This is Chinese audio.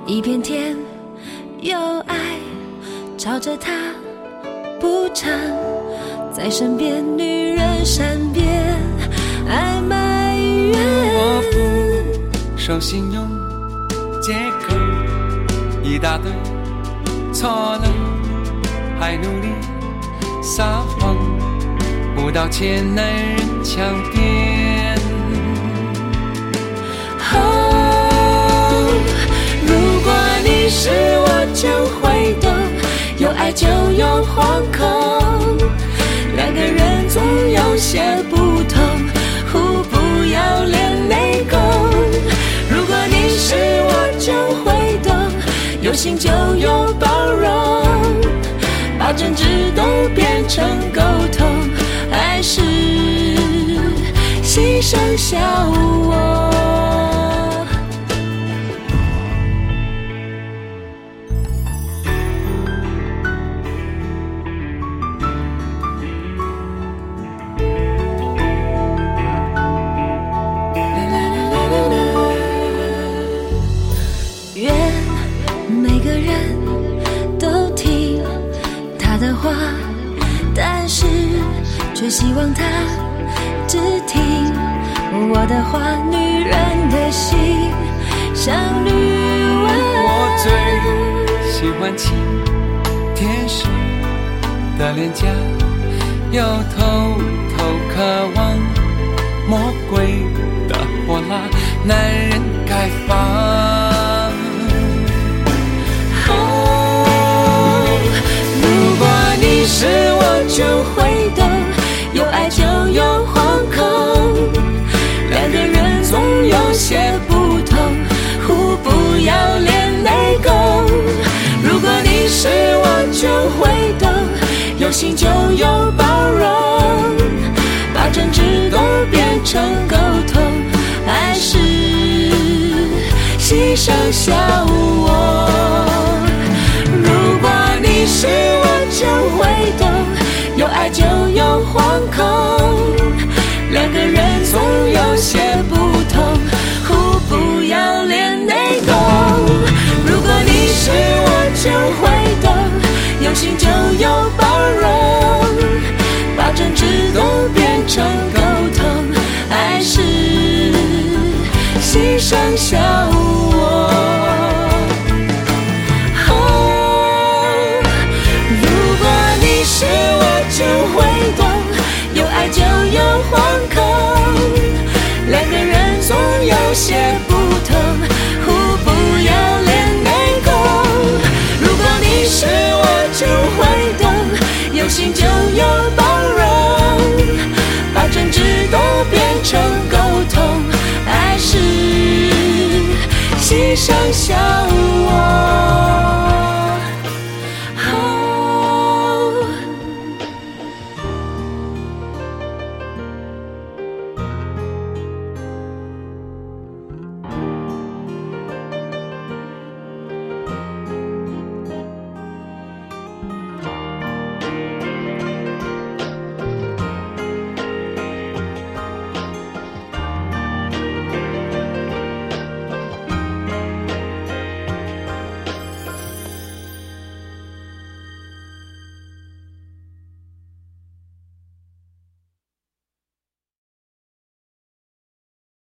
一片天有爱朝着他不长，在身边女人善变爱埋怨。 我不守信用借口一大堆，错了还努力撒谎，不道歉男人强辩。 如果你是我就会懂，有爱就有惶恐，两个人总有些不同，互不要脸内讧。如果你是我就会懂，有心就有包容，把争执都变成沟通，爱是牺牲小我。愿每个人都听他的话，但是却希望他只听我的话。女人的心像女王， 我最喜欢亲天使的脸颊，又偷偷渴望魔鬼的火辣，男人该放。 如果你是我就会懂，有爱就有惶恐，两个人总有些不同，互不要脸内讧。如果你是我就会懂，有心就有包容，把争执都变成沟通，爱是牺牲小我。如果你是我就会懂，有爱就有惶恐，两个人总有些不同，互不要脸内讧。如果你是我就会懂，有心就有包容，把争执都变成沟通，爱是牺牲小我。是我就会懂，有爱就有惶恐，两个人总有些不同，互不要脸内讧。如果你是我就会懂，有心就有包容，把争执都变成沟通，爱是牺牲小